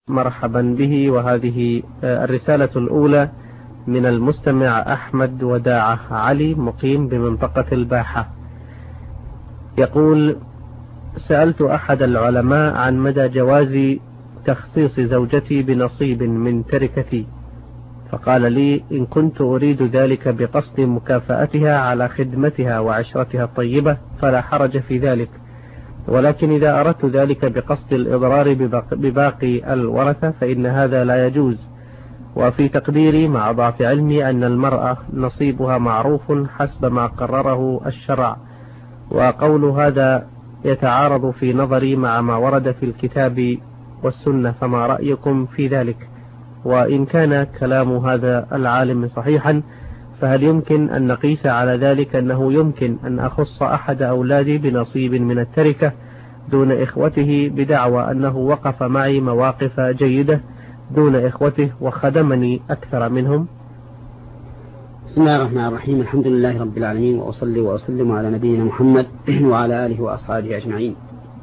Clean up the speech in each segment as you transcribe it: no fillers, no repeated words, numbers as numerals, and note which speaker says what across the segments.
Speaker 1: مرحبا به. وهذه الرسالة الأولى من المستمع أحمد وداعة علي مقيم بمنطقة الباحة. يقول: سألت أحد العلماء عن مدى جواز تخصيص زوجتي بنصيب من تركتي، فقال لي: إن كنت أريد ذلك بقصد مكافأتها على خدمتها وعشرتها الطيبة فلا حرج في ذلك، ولكن إذا أردت ذلك بقصد الإضرار بباقي الورثة فإن هذا لا يجوز. وفي تقديري مع ضعف علمي أن المرأة نصيبها معروف حسب ما قرره الشرع، وقول هذا يتعارض في نظري مع ما ورد في الكتاب والسنة، فما رأيكم في ذلك؟ وإن كان كلام هذا العالم صحيحا فهل يمكن أن نقيس على ذلك أنه يمكن أن أخص أحد أولادي بنصيب من التركة دون إخوته بدعوى أنه وقف معي مواقف جيدة دون إخوته وخدمني أكثر منهم؟
Speaker 2: بسم الله الرحمن الرحيم. الحمد لله رب العالمين، وأصلي وأسلم على نبينا محمد وعلى آله وأصحابه أجمعين.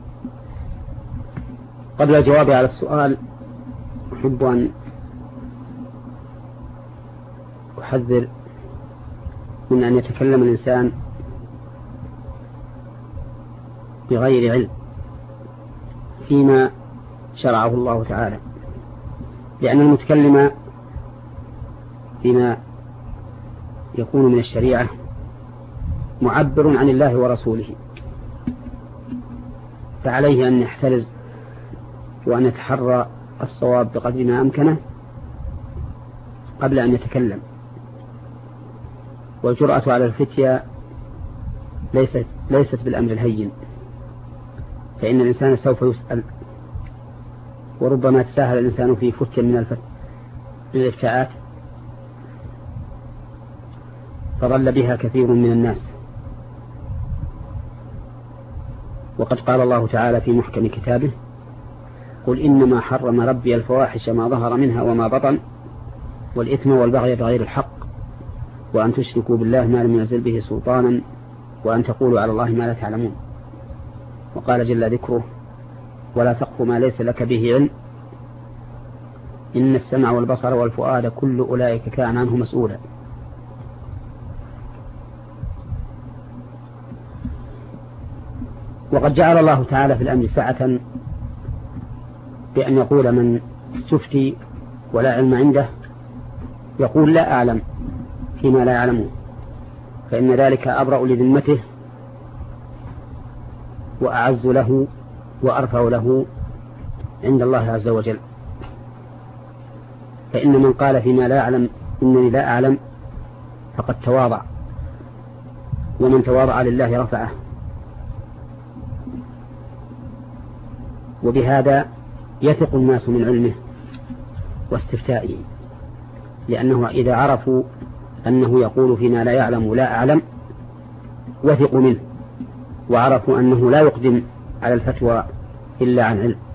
Speaker 2: قبل الجواب على السؤال أحب أن أحذر من أن يتكلم الإنسان بغير علم فيما شرعه الله تعالى، لأن المتكلم فيما يكون من الشريعة معبر عن الله ورسوله، فعليه أن يحترز وأن يتحرى الصواب بقدر ما أمكنه قبل أن يتكلم. والجرأة على الفتية ليست بالأمر الهين، فإن الإنسان سوف يسأل، وربما تساهل الإنسان في فتية من الإفتاءات فضل بها كثير من الناس. وقد قال الله تعالى في محكم كتابه: قل إنما حرم ربي الفواحش ما ظهر منها وما بطن والإثم والبغي بغير الحق وأن تشركوا بالله ما لم ينزل به سلطانا وأن تقولوا على الله ما لا تعلمون. وقال جل ذكره: ولا تقف ما ليس لك به علم إن السمع والبصر والفؤاد كل أولئك كان عنه مسؤولا. وقد جعل الله تعالى في الأمر سعة بأن يقول من استفتي ولا علم عنده يقول لا أعلم فيما لا يعلمه، فإن ذلك أبرأ لذمته وأعز له وأرفع له عند الله عز وجل. فإن من قال فيما لا يعلم إنني لا أعلم فقد تواضع، ومن تواضع لله رفعه. وبهذا يثق الناس من علمه واستفتائه، لأنه إذا عرفوا أنه يقول فيما لا يعلم لا أعلم وثقوا منه، وعرفوا أنه لا يقدم على الفتوى إلا عن علم.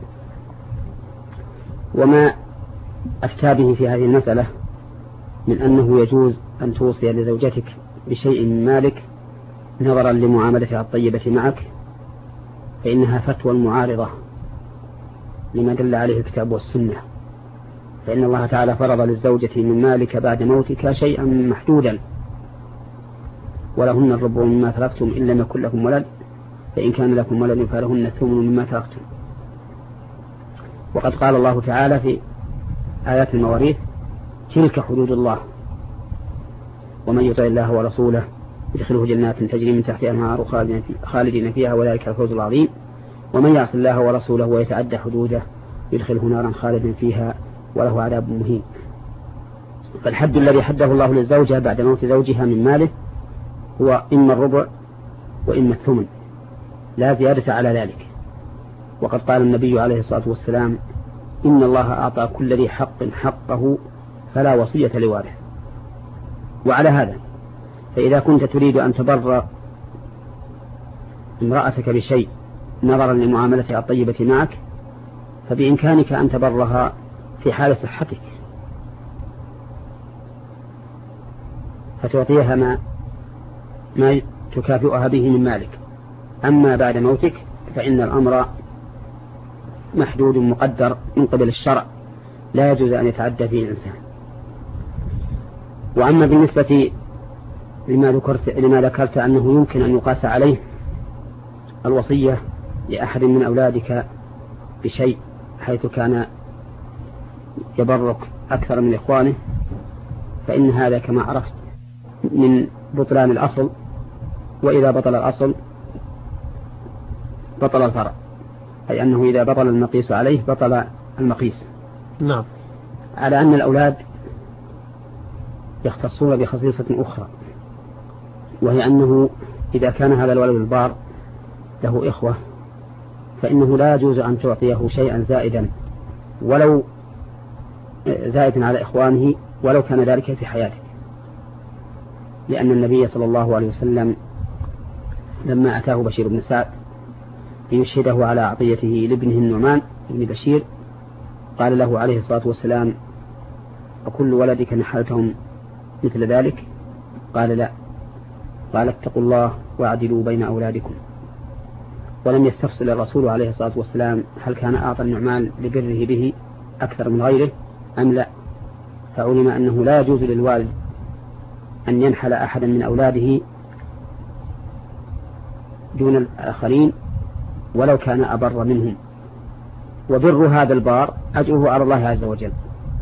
Speaker 2: وما أفتى به في هذه المسألة من أنه يجوز أن توصي لزوجتك بشيء من مالك نظرا لمعاملتها الطيبة معك، فإنها فتوى معارضة لما دل عليه الكتاب والسنة. فإن الله تعالى فرض للزوجة من مالك بعد موتك شيئا محدودا، ولهن الربع مما تركتم إن لم يكن لكم ولد، فإن كان لكم ولد فلهن الثمن مما تركتم. وقد قال الله تعالى في آيات المواريث: تلك حدود الله ومن يطع الله ورسوله يدخله جنات تجري من تحتها الأنهار خالدين فيها وذلك الفوز العظيم ومن يعص الله ورسوله ويتعدى حدوده يدخله نارا خالدا فيها وله عذاب مهين. فالحد الذي حده الله للزوجة بعد موت زوجها من ماله هو إما الربع وإما الثمن، لا زيادة على ذلك. وقد قال النبي عليه الصلاة والسلام: إن الله أعطى كل ذي حق حقه فلا وصية لوارث. وعلى هذا فإذا كنت تريد أن تبر امرأتك بشيء نظرا لمعاملتها الطيبة معك فبإمكانك أن تبرها في حال صحتك، فتعطيها ما تكافئها به من مالك. أما بعد موتك فإن الأمر محدود مقدر من قبل الشرع لا يجوز أن يتعدى فيه الإنسان. وأما بالنسبة لما ذكرت أنه يمكن أن يقاس عليه الوصية لأحد من أولادك بشيء حيث كان يبرك أكثر من إخوانه، فإن هذا كما عرفت من بطلان الأصل، وإذا بطل الأصل بطل الفرع، أي أنه إذا بطل المقيس عليه بطل المقيس.
Speaker 1: نعم.
Speaker 2: على أن الأولاد يختصون بخصيصة أخرى، وهي أنه إذا كان هذا الولد البار له إخوة فإنه لا يجوز أن تعطيه شيئا زائدا ولو زائدا على إخوانه ولو كان ذلك في حياته، لأن النبي صلى الله عليه وسلم لما أتاه بشير بن سعد ليشهده على عطيته لابنه النعمان بن بشير قال له عليه الصلاة والسلام: أكل ولدك نحلتهم مثل ذلك؟ قال: لا. قال: اتقوا الله واعدلوا بين أولادكم. ولم يستفصل الرسول عليه الصلاة والسلام هل كان أعطى النعمان لبره به أكثر من غيره أم لا، فعلم أنه لا يجوز للوالد أن ينحل أحدا من أولاده دون الآخرين ولو كان أبر منهم، وبر هذا البار أجره على الله عز وجل.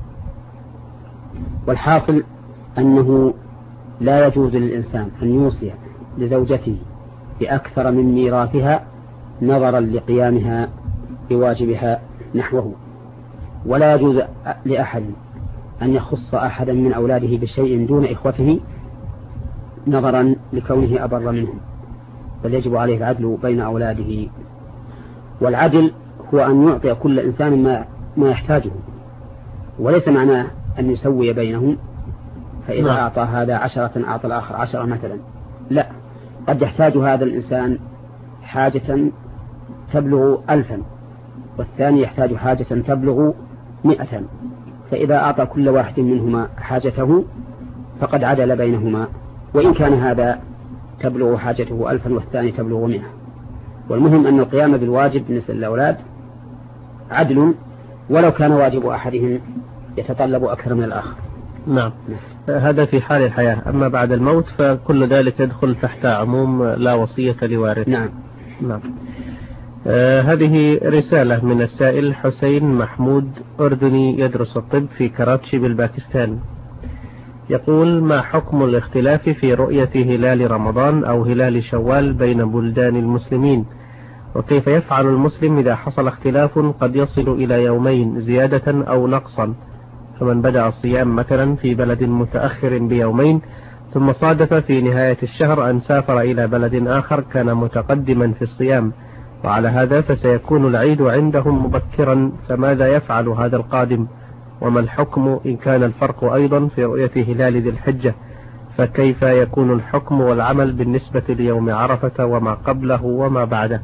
Speaker 2: والحاصل أنه لا يجوز للإنسان أن يوصي لزوجته بأكثر من ميراثها نظرا لقيامها بواجبها نحوه، ولا يجوز لأحد أن يخص أحدا من أولاده بشيء دون إخوته نظرا لكونه أبر منهم، بل يجب عليه العدل بين أولاده. والعدل هو أن يعطي كل إنسان ما يحتاجه، وليس معناه أن يسوي بينهم، فإذا أعطى هذا 10 أعطى الآخر 10 مثلا، لا، قد يحتاج هذا الإنسان حاجة تبلغ 1000 والثاني يحتاج حاجة تبلغ 100، فإذا أعطى كل واحد منهما حاجته فقد عدل بينهما، وإن كان هذا تبلغ حاجته 1000 والثاني تبلغ 100. والمهم أن القيام بالواجب بالنسبة للأولاد عدل ولو كان واجب أحدهم يتطلب أكثر من الآخر.
Speaker 1: نعم. هذا في حال الحياة، أما بعد الموت فكل ذلك يدخل تحت عموم لا وصية لوارث.
Speaker 2: نعم.
Speaker 1: نعم. هذه رسالة من السائل حسين محمود، أردني يدرس الطب في كراتشي بالباكستان. يقول: ما حكم الاختلاف في رؤية هلال رمضان أو هلال شوال بين بلدان المسلمين؟ وكيف يفعل المسلم إذا حصل اختلاف قد يصل إلى يومين زيادة أو نقصا؟ فمن بدأ الصيام مثلا في بلد متأخر بيومين ثم صادف في نهاية الشهر أن سافر إلى بلد آخر كان متقدما في الصيام، وعلى هذا فسيكون العيد عندهم مبكرا، فماذا يفعل هذا القادم؟ وما الحكم إن كان الفرق أيضا في رؤية هلال ذي الحجة؟ فكيف يكون الحكم والعمل بالنسبة ليوم عرفة وما قبله وما بعده؟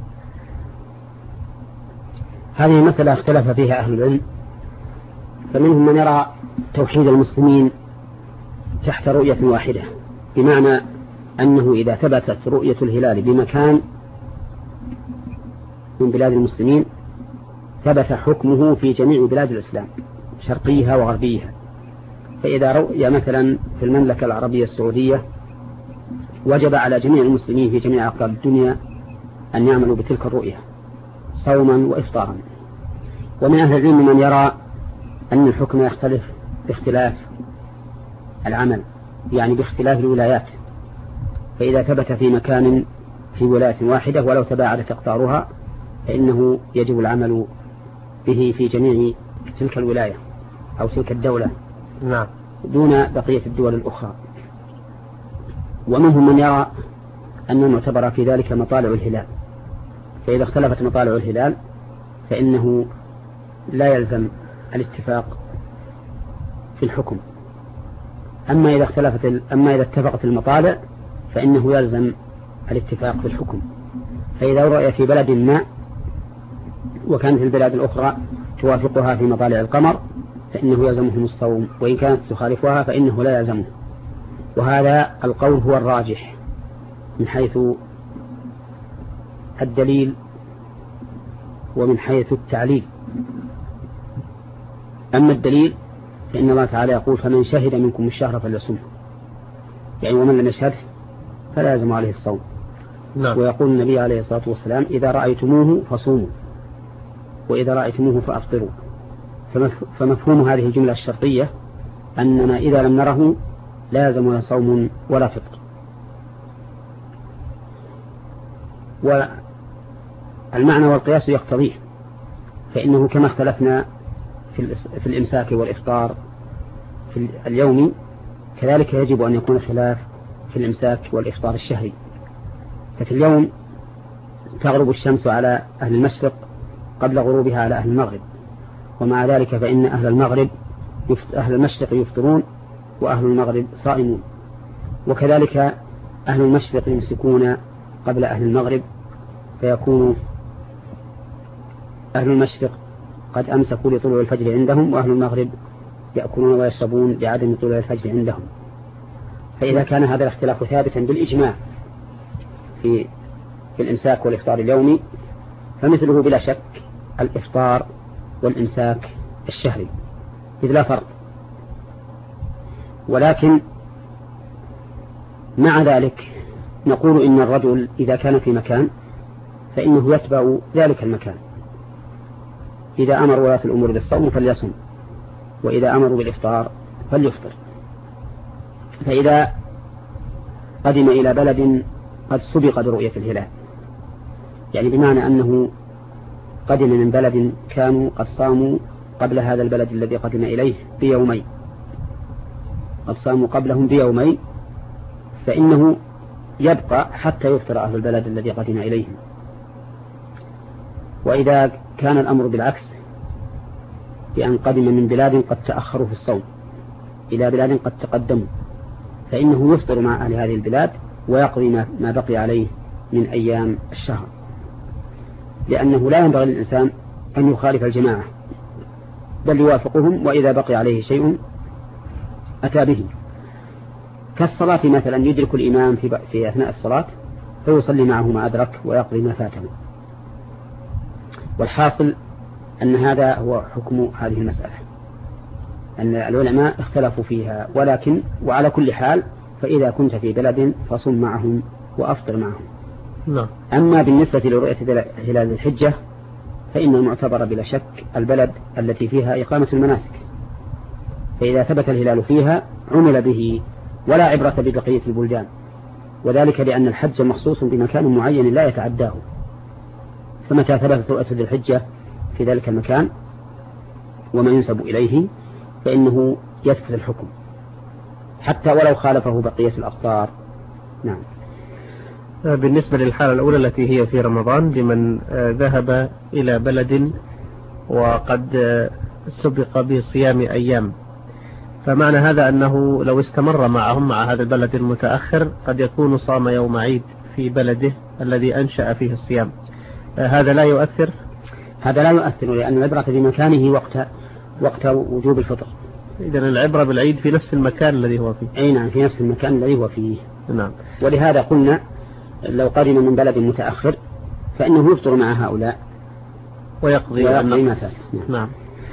Speaker 2: هذه مسألة اختلف فيها أهل العلم، فمنهم من يرى توحيد المسلمين تحت رؤية واحدة، بمعنى أنه إذا ثبتت رؤية الهلال بمكان من بلاد المسلمين ثبت حكمه في جميع بلاد الإسلام شرقيها وغربيها. فإذا رؤي مثلا في المملكة العربية السعودية وجب على جميع المسلمين في جميع أقطار الدنيا أن يعملوا بتلك الرؤية صوما وإفطارا. ومن أهل العلم من يرى أن الحكم يختلف باختلاف العمل، يعني باختلاف الولايات، فإذا ثبت في مكان في ولاية واحدة ولو تباعدت أقطارها فإنه يجب العمل به في جميع تلك الولاية أو تلك الدولة.
Speaker 1: نعم.
Speaker 2: دون بقية الدول الأخرى. ومنهم من يرى أن المعتبر في ذلك مطالع الهلال، فإذا اختلفت مطالع الهلال فإنه لا يلزم الاتفاق في الحكم. أما إذا اتفقت المطالع فإنه يلزم الاتفاق في الحكم. فإذا رأي في بلد ما وكانت البلاد الأخرى توافقها في مطالع القمر فإنه يلزمهم الصوم، وإن كانت تخالفها فإنه لا يلزمه. وهذا القول هو الراجح من حيث الدليل ومن حيث التعليل، أما الدليل فإن الله تعالى يقول فمن شهد منكم الشهر فليصمه، يعني ومن لم يشهده فلا يلزم عليه الصوم.
Speaker 1: نعم.
Speaker 2: ويقول النبي عليه الصلاة والسلام إذا رأيتموه فصوموا وإذا رأيتموه فأفطروا. فمفهوم هذه الجملة الشرطية أننا إذا لم نره لا يلزمنا صوم ولا فطر. والمعنى والقياس يقتضيه، فإنه كما اختلفنا في الإمساك والإفطار في اليوم كذلك يجب أن يكون خلاف في الإمساك والإفطار الشهري. ففي اليوم تغرب الشمس على أهل المشرق قبل غروبها على أهل المغرب، ومع ذلك فإن أهل المشرق يفطرون وأهل المغرب صائمون، وكذلك أهل المشرق يمسكون قبل أهل المغرب، فيكون أهل المشرق قد أمسكوا لطلوع الفجر عندهم وأهل المغرب يأكلون ويشربون لعدم طلوع الفجر عندهم. فإذا كان هذا الاختلاف ثابتا بالإجماع في الإمساك والإفطار اليومي فمثله بلا شك الإفطار والإمساك الشهري، إذ لا فرق. ولكن مع ذلك نقول إن الرجل إذا كان في مكان فإنه يتبع ذلك المكان، إذا أمر ولاة الأمور بالصوم فليصم، وإذا أمروا بالإفطار فليفطر. فإذا قدم إلى بلد قد سبق برؤية الهلال، يعني بمعنى أنه قدم من بلد كانوا قد صاموا قبل هذا البلد الذي قدم إليه بيومين، قد صاموا قبلهم بيومين، فإنه يبقى حتى يفطر أهل البلد الذي قدم إليهم. وإذا كان الأمر بالعكس، بأن قدم من بلاد قد تأخروا في الصوم إلى بلاد قد تقدموا، فإنه يفطر مع أهل هذه البلاد ويقضي ما بقي عليه من أيام الشهر، لأنه لا ينبغي للإنسان أن يخالف الجماعة بل يوافقهم، وإذا بقي عليه شيء أتى به، كالصلاة مثلا يدرك الإمام في أثناء الصلاة فيصلي معه ما أدرك ويقضي ما فاته. والحاصل أن هذا هو حكم هذه المسألة، أن العلماء اختلفوا فيها، ولكن وعلى كل حال فإذا كنت في بلد فصم معهم وأفطر معهم.
Speaker 1: نعم.
Speaker 2: أما بالنسبة لرؤية هلال الحجة فإن المعتبر بلا شك البلد التي فيها إقامة المناسك، فإذا ثبت الهلال فيها عمل به ولا عبرة ببقية البلدان، وذلك لأن الحج مخصوص بمكان معين لا يتعداه، فمتى ثبتت رؤية ذي الحجة في ذلك المكان وما ينسب إليه فإنه يثبت الحكم حتى ولو خالفه بقية الأقطار. نعم.
Speaker 1: بالنسبة للحالة الأولى التي هي في رمضان لمن ذهب إلى بلد وقد سبق بصيام أيام، فمعنى هذا أنه لو استمر معهم مع هذا البلد المتأخر قد يكون صام يوم عيد في بلده الذي أنشأ فيه الصيام، هذا لا يؤثر؟
Speaker 2: هذا لا يؤثر، لأن العبرة بمكانه وقت وجوب الفطر.
Speaker 1: إذن العبرة بالعيد في نفس المكان الذي هو فيه.
Speaker 2: أي نعم، في نفس المكان الذي هو فيه.
Speaker 1: نعم.
Speaker 2: ولهذا قلنا لو قدم من بلد متأخر فإنه يفطر مع هؤلاء
Speaker 1: ويقضي
Speaker 2: ما فات.
Speaker 1: نعم.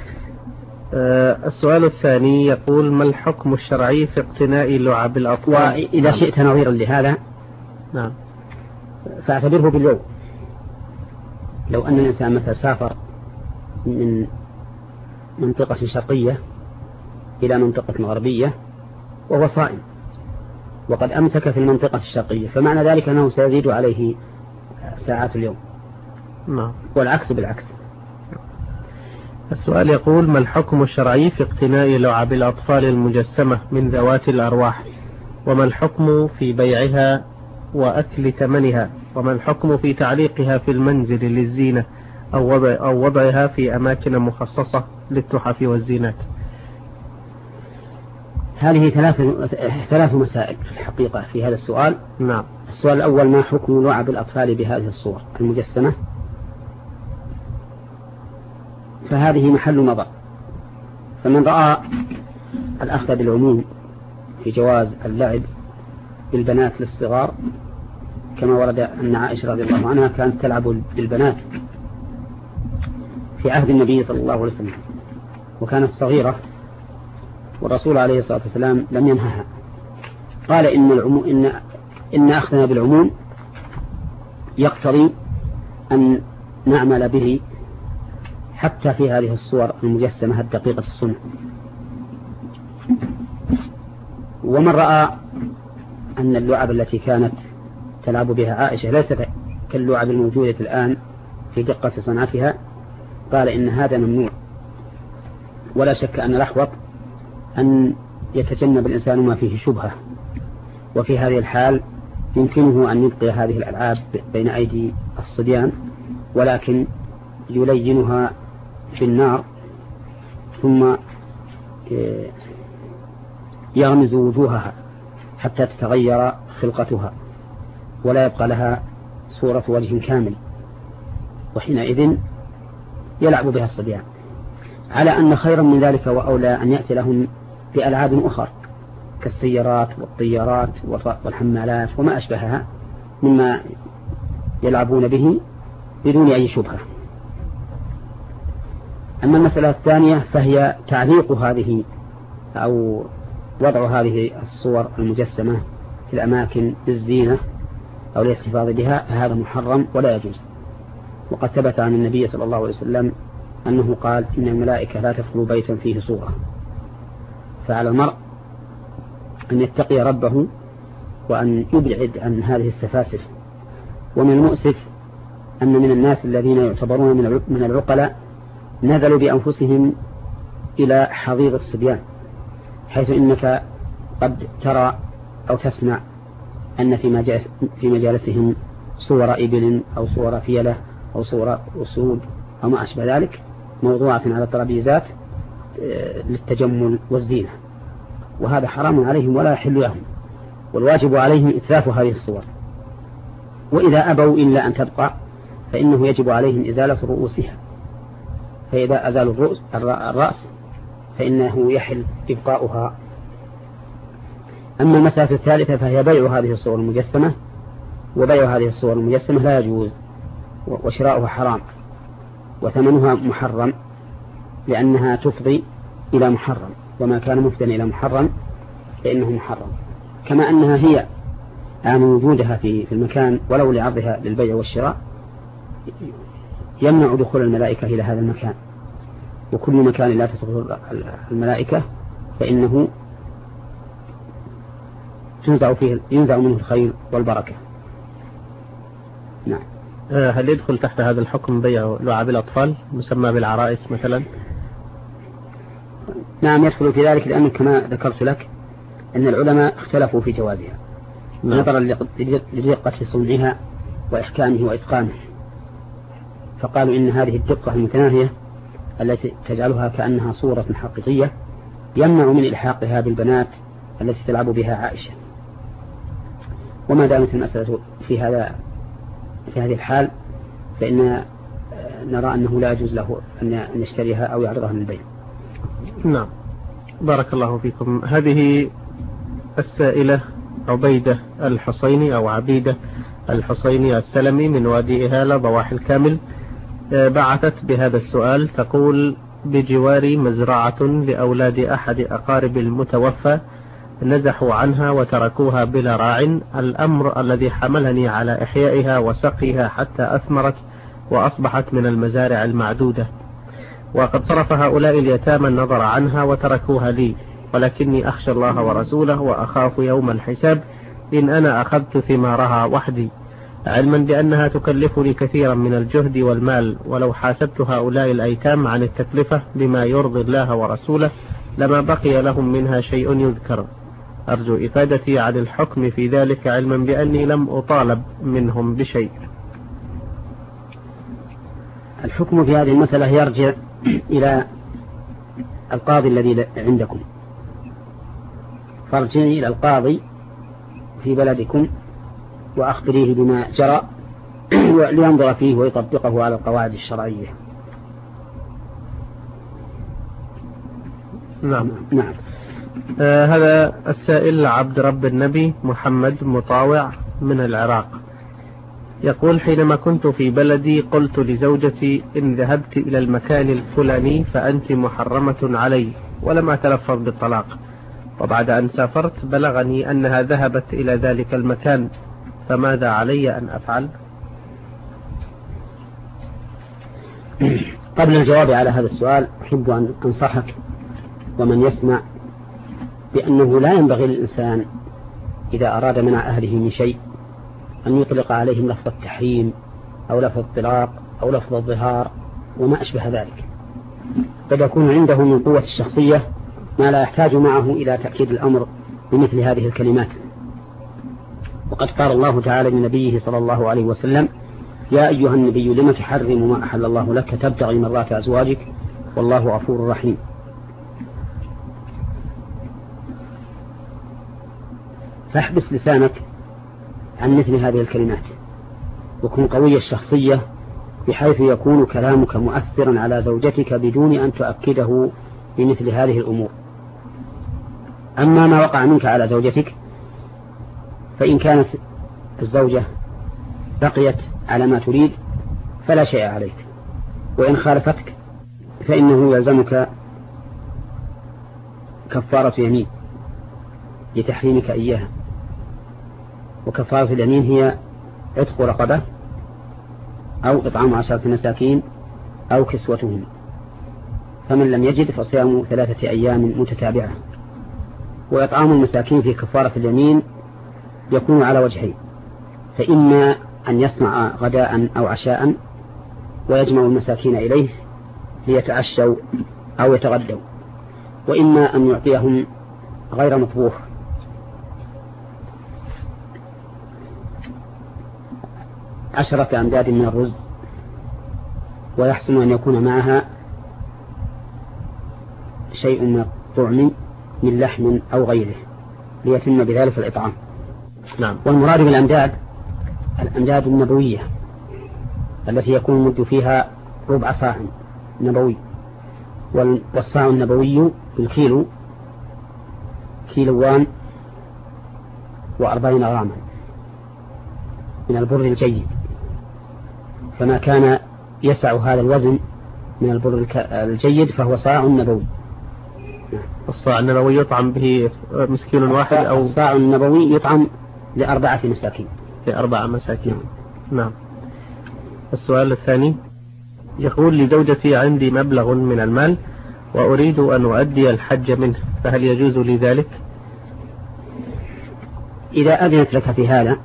Speaker 1: السؤال الثاني يقول ما الحكم الشرعي في اقتناء لعب الأطفال؟
Speaker 2: وإذا
Speaker 1: نعم.
Speaker 2: شئت نظيرا لهذا
Speaker 1: نعم
Speaker 2: فاعتبره باليوم. لو أن الإنسان مثلا سافر من منطقة شرقية إلى منطقة غربية وهو صائم وقد أمسك في المنطقة الشرقية، فمعنى ذلك أنه سيزيد عليه ساعات اليوم.
Speaker 1: نعم.
Speaker 2: والعكس بالعكس.
Speaker 1: السؤال يقول ما الحكم الشرعي في اقتناء لعب الأطفال المجسمة من ذوات الأرواح، وما الحكم في بيعها وأكل ثمنها، وما الحكم في تعليقها في المنزل للزينة أو وضعها في أماكن مخصصة للتحف والزينات؟
Speaker 2: هذه ثلاث مسائل في الحقيقة في هذا السؤال.
Speaker 1: نعم.
Speaker 2: السؤال الأول ما حكم لعب الأطفال بهذه الصور المجسمة؟ فهذه محل نظر، فمن رأى الأخذ بالعموم في جواز اللعب بالبنات للصغار كما ورد أن عائشة رضي الله عنها كانت تلعب بالبنات في عهد النبي صلى الله عليه وسلم، وكانت صغيرة، والرسول عليه الصلاة والسلام لم ينهها. قال إن أخذنا بالعموم يقتضي أن نعمل به حتى في هذه الصور المجسمة الدقيقة الصنع. ومن رأى أن اللعب التي كانت تلعب بها عائشة ليست كاللعب الموجودة الآن في دقة صنعتها قال إن هذا ممنوع. ولا شك أن الأحوط أن يتجنب الإنسان ما فيه شبهة، وفي هذه الحال يمكنه أن يبقي هذه الألعاب بين أيدي الصبيان، ولكن يلينها في النار ثم يغمز وجوهها حتى تتغير خلقتها ولا يبقى لها صورة وجه كامل، وحينئذ يلعب بها الصبيان. على أن خيرا من ذلك وأولى أن يأتي لهم بألعاب أخرى كالسيارات والطيارات والحمالات وما أشبهها مما يلعبون به بدون أي شبهة. أما المسألة الثانية فهي تعليق هذه أو وضع هذه الصور المجسمة في الأماكن للزينة أو الاحتفاظ بها، فهذا محرم ولا يجوز. وقد ثبت عن النبي صلى الله عليه وسلم أنه قال إن الملائكة لا تدخل بيتا فيه صورة. فعلى المرء أن يتقي ربه وأن يبعد عن هذه السفاسف. ومن المؤسف أن من الناس الذين يعتبرون من العقلاء نزلوا بأنفسهم إلى حضيض الصبيان، حيث إنك قد ترى أو تسمع أن في مجالسهم صور إبل أو صور فيلة أو صور أسود أو ما أشبه ذلك موضوعة على الترابيزات للتجمل والزينة، وهذا حرام عليهم ولا يحل لهم، والواجب عليهم إتلاف هذه الصور. وإذا أبوا إلا أن تبقى فإنه يجب عليهم إزالة رؤوسها، فإذا أزالوا الرأس فإنه يحل إبقاؤها. أما المسألة الثالثة فهي بيع هذه الصور المجسمة، وبيع هذه الصور المجسمة لا يجوز، وشراؤها حرام، وثمنها محرم لأنها تفضي إلى محرم، وما كان مفضيا إلى محرم فإنه محرم. كما أنها هي عن وجودها في المكان ولو لعرضها للبيع والشراء يمنع دخول الملائكة إلى هذا المكان، وكل مكان لا تدخل الملائكة فإنه ينزع منه الخير والبركة. نعم.
Speaker 1: هل يدخل تحت هذا الحكم بيع لعب الأطفال مسمى بالعرائس مثلا؟
Speaker 2: نعم يدخل في ذلك، لأنه كما ذكرت لك أن العلماء اختلفوا في جوازها نظرا لدقة صنعها وإحكامه وإتقانه، فقالوا إن هذه الدقة المتناهية التي تجعلها كأنها صورة حقيقية يمنع من إلحاقها بالبنات التي تلعب بها عائشة. وما دامت المسألة في هذه الحال فإن نرى أنه لا يجوز له أن يشتريها أو يعرضها للبيع.
Speaker 1: نعم، بارك الله فيكم. هذه السائلة عبيدة الحصيني أو عبيدة الحصيني السلمي من وادي إهالة ضواحي الكامل بعثت بهذا السؤال، تقول: بجواري مزرعة لأولاد أحد أقارب المتوفى نزحوا عنها وتركوها بلا راع، الأمر الذي حملني على إحيائها وسقيها حتى أثمرت وأصبحت من المزارع المعدودة، وقد صرف هؤلاء اليتامى النظر عنها وتركوها لي، ولكني أخشى الله ورسوله وأخاف يوم الحساب إن أنا أخذت ثمارها وحدي، علما بأنها تكلفني كثيرا من الجهد والمال، ولو حاسبت هؤلاء الأيتام عن التكلفة بما يرضي الله ورسوله لما بقي لهم منها شيء يذكر. أرجو إفادتي عن الحكم في ذلك، علما بأني لم أطالب منهم بشيء.
Speaker 2: الحكم في هذه المسألة يرجع إلى القاضي الذي عندكم، فارجعي إلى القاضي في بلدكم وأخبريه بما جرى لينظر فيه ويطبقه على القواعد الشرعية.
Speaker 1: نعم.
Speaker 2: نعم.
Speaker 1: هذا السائل عبد رب النبي محمد مطاوع من العراق، يقول: حينما كنت في بلدي قلت لزوجتي: إن ذهبت إلى المكان الفلاني فأنت محرمة علي، ولم أتلفظ بالطلاق. وبعد أن سافرت بلغني أنها ذهبت إلى ذلك المكان، فماذا علي أن أفعل؟
Speaker 2: قبل الجواب على هذا السؤال أحب أن أنصحك ومن يسمع بأنه لا ينبغي للإنسان إذا أراد منع أهله من شيء أن يطلق عليهم لفظ التحريم أو لفظ الطلاق أو لفظ الظهار وما أشبه ذلك. قد يكون عنده من قوة الشخصية ما لا يحتاج معه إلى تأكيد الأمر بمثل هذه الكلمات. وقد قال الله تعالى لنبيه صلى الله عليه وسلم: يا أيها النبي لم تحرم ما أحل الله لك تبتغي مرضات أزواجك والله غفور رحيم. فاحبس لسانك عن مثل هذه الكلمات، وكن قوي الشخصية بحيث يكون كلامك مؤثرا على زوجتك بدون أن تؤكده بمثل هذه الأمور. أما ما وقع منك على زوجتك فإن كانت الزوجة بقيت على ما تريد فلا شيء عليك، وإن خالفتك فإنه يلزمك كفارة يمين لتحريمك إياها. وكفارة اليمين هي عتق رقبة أو إطعام 10 مساكين أو كسوتهم، فمن لم يجد فصيام 3 أيام متتابعة. وإطعام المساكين في كفارة اليمين يكون على وجهين: فإما أن يصنع غداء أو عشاء ويجمع المساكين إليه ليتعشوا أو يتغدوا، وإما أن يعطيهم غير مطبوخ 10 أمداد من الرز، ويحسن أن يكون معها شيء من الطعم من لحم أو غيره ليتم بذلك الإطعام.
Speaker 1: نعم.
Speaker 2: والمراد بالأمداد الأمداد النبوية التي يكون المد فيها ربع صاع نبوي، والصاع النبوي بالكيلو 1.40 غراما من البر الجيد، فما كان يسع هذا الوزن من البر الجيد فهو صاع نبوي.
Speaker 1: الصاع النبوي يطعم به مسكين واحد أو
Speaker 2: الصاع النبوي يطعم ل4 مساكين.
Speaker 1: ل4 مساكين. نعم. السؤال الثاني يقول: لزوجتي عندي مبلغ من المال وأريد أن أؤدي الحج منه، فهل يجوز لي ذلك؟
Speaker 2: إذا أذنت لك في هذا،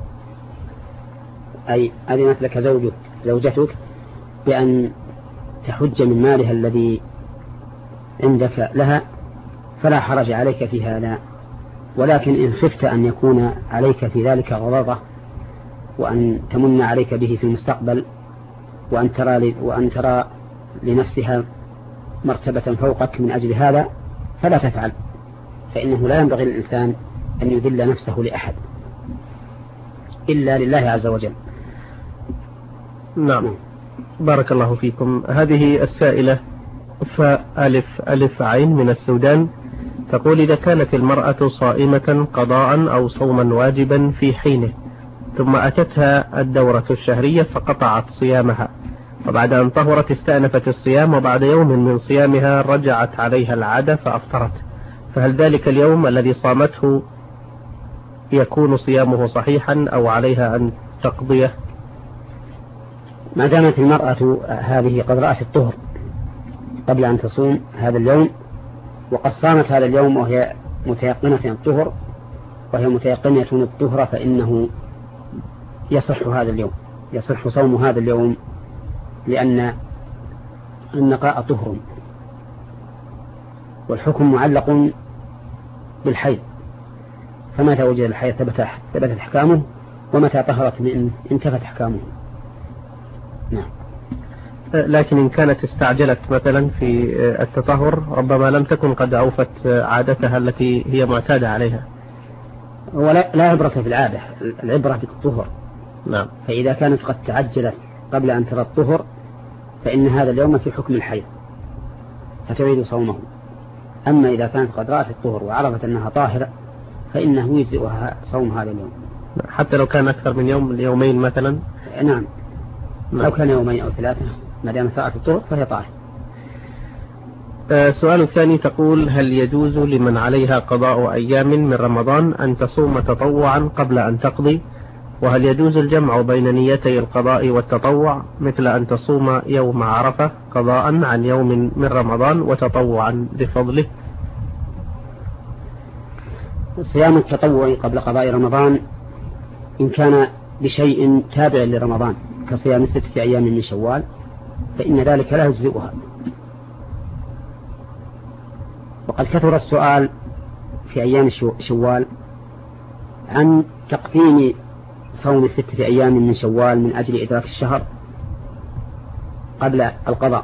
Speaker 2: أي أذنت لك زوجتك بأن تحج من مالها الذي عندك لها فلا حرج عليك في هذا. ولكن إن خفت أن يكون عليك في ذلك غضاضة وأن تمن عليك به في المستقبل وأن ترى لنفسها مرتبة فوقك من أجل هذا فلا تفعل، فإنه لا ينبغي للإنسان أن يذل نفسه لأحد إلا لله عز وجل.
Speaker 1: نعم. بارك الله فيكم. هذه السائلة فألف عين من السودان تقول: إذا كانت المرأة صائمة قضاء أو صوما واجبا في حينه ثم أتتها الدورة الشهرية فقطعت صيامها، وبعد أن طهرت استأنفت الصيام، وبعد يوم من صيامها رجعت عليها العادة فأفطرت، فهل ذلك اليوم الذي صامته يكون صيامه صحيحا أو عليها أن تقضيه؟
Speaker 2: ما دامت المرأة هذه قد رأت الطهر قبل أن تصوم هذا اليوم وقد صامت هذا اليوم وهي متيقنة الطهر وهي متيقنة الطهر، فإنه يصح هذا اليوم، يصح صوم هذا اليوم، لأن النقاء طهر والحكم معلق بالحيض، فمتى وجد الحيض ثبتت أحكامه، ومتى طهرت انتفت أحكامه. نعم.
Speaker 1: لكن إن كانت استعجلت مثلا في التطهر ربما لم تكن قد أوفت عادتها التي هي معتادة عليها.
Speaker 2: ولا عبرة في العادة، العبرة بالطهر.
Speaker 1: نعم.
Speaker 2: فإذا كانت قد تعجلت قبل أن ترى الطهر فإن هذا اليوم في حكم الحيض فتعيد صومه. أما إذا كانت قد رأت الطهر وعرفت أنها طاهرة فإنه يجزئها صوم هذا اليوم.
Speaker 1: حتى لو كان أكثر من يوم يومين مثلا؟
Speaker 2: نعم. لو كان يومين أو ثلاثة ما دام ساعة الطرق فهي طاهرة.
Speaker 1: السؤال الثاني تقول: هل يجوز لمن عليها قضاء أيام من رمضان أن تصوم تطوعا قبل أن تقضي؟ وهل يجوز الجمع بين نيتي القضاء والتطوع مثل أن تصوم يوم عرفة قضاء عن يوم من رمضان وتطوعا بفضله؟
Speaker 2: صيام التطوع قبل قضاء رمضان إن كان بشيء تابع لرمضان كصيام 6 أيام من شوال فإن ذلك لا يجزئها. وقد كثر السؤال في أيام شوال عن تقديم صوم 6 أيام من شوال من أجل إدراك الشهر قبل القضاء.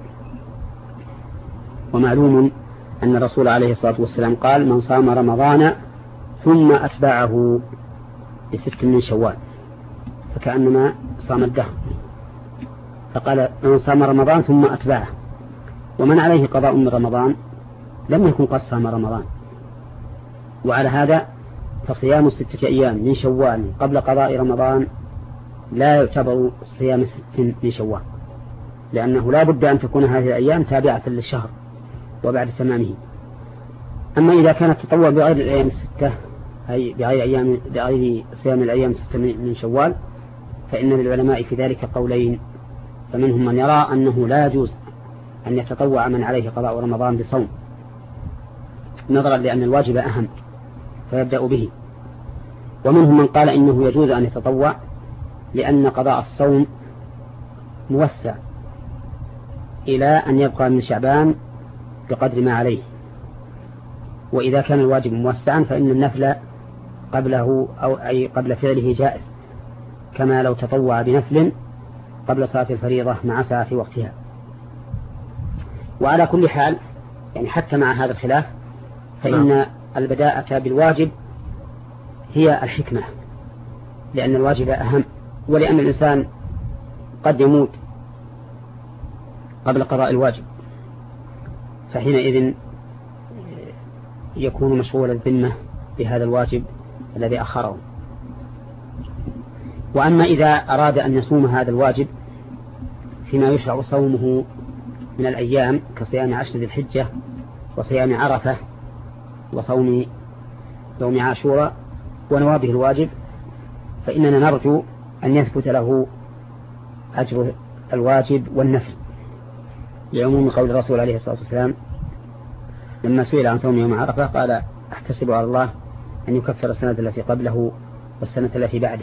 Speaker 2: ومعلوم أن الرسول عليه الصلاة والسلام قال: من صام رمضان ثم أتبعه ب6 من شوال فكأنما صام الدهر. فقال: من صام رمضان ثم أتبعه، ومن عليه قضاء من رمضان لم يكن قد صام رمضان. وعلى هذا فصيام 6 أيام من شوال قبل قضاء رمضان لا يعتبر صيام 6 من شوال، لأنه لا بد أن تكون هذه الأيام تابعة للشهر وبعد تمامه. أما إذا كان التطوع بغير الأيام 6 أي بغير صيام الأيام 6 من شوال فإن للعلماء في ذلك قولين. فمنهم من يرى أنه لا يجوز أن يتطوع من عليه قضاء رمضان بصوم نظرا لأن الواجب أهم فيبدأ به، ومنهم من قال إنه يجوز أن يتطوع لأن قضاء الصوم موسع إلى أن يبقى من شعبان بقدر ما عليه، وإذا كان الواجب موسعا فإن النفل قبله أو أي قبل فعله جائز، كما لو تطوع بنفل قبل صلاة الفريضة مع ساعة وقتها. وعلى كل حال يعني حتى مع هذا الخلاف فإن البداءة بالواجب هي الحكمة، لأن الواجب أهم، ولأن الإنسان قد يموت قبل قضاء الواجب فحينئذ يكون مشغول الذمة بهذا الواجب الذي أخره. وأما إذا أراد أن يصوم هذا الواجب فيما يشرع صومه من الأيام كصيام 10 ذي الحجة وصيام عرفة وصوم يوم عاشوراء ونوابه الواجب فإننا نرجو أن يثبت له أجر الواجب والنفل، لعموم قول الرسول عليه الصلاة والسلام لما سئل عن صوم يوم عرفة قال: أحتسب على الله أن يكفر السنة التي قبله والسنة التي بعده.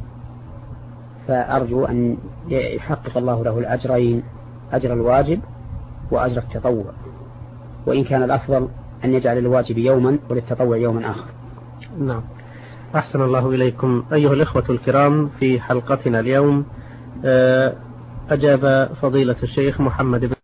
Speaker 2: فأرجو أن يحقق الله له الأجرين، أجر الواجب وأجر التطوع، وإن كان الأفضل أن يجعل الواجب يوما وللتطوع يوما آخر.
Speaker 1: نعم. أحسن الله إليكم. أيها الإخوة الكرام، في حلقتنا اليوم أجاب فضيلة الشيخ محمد بن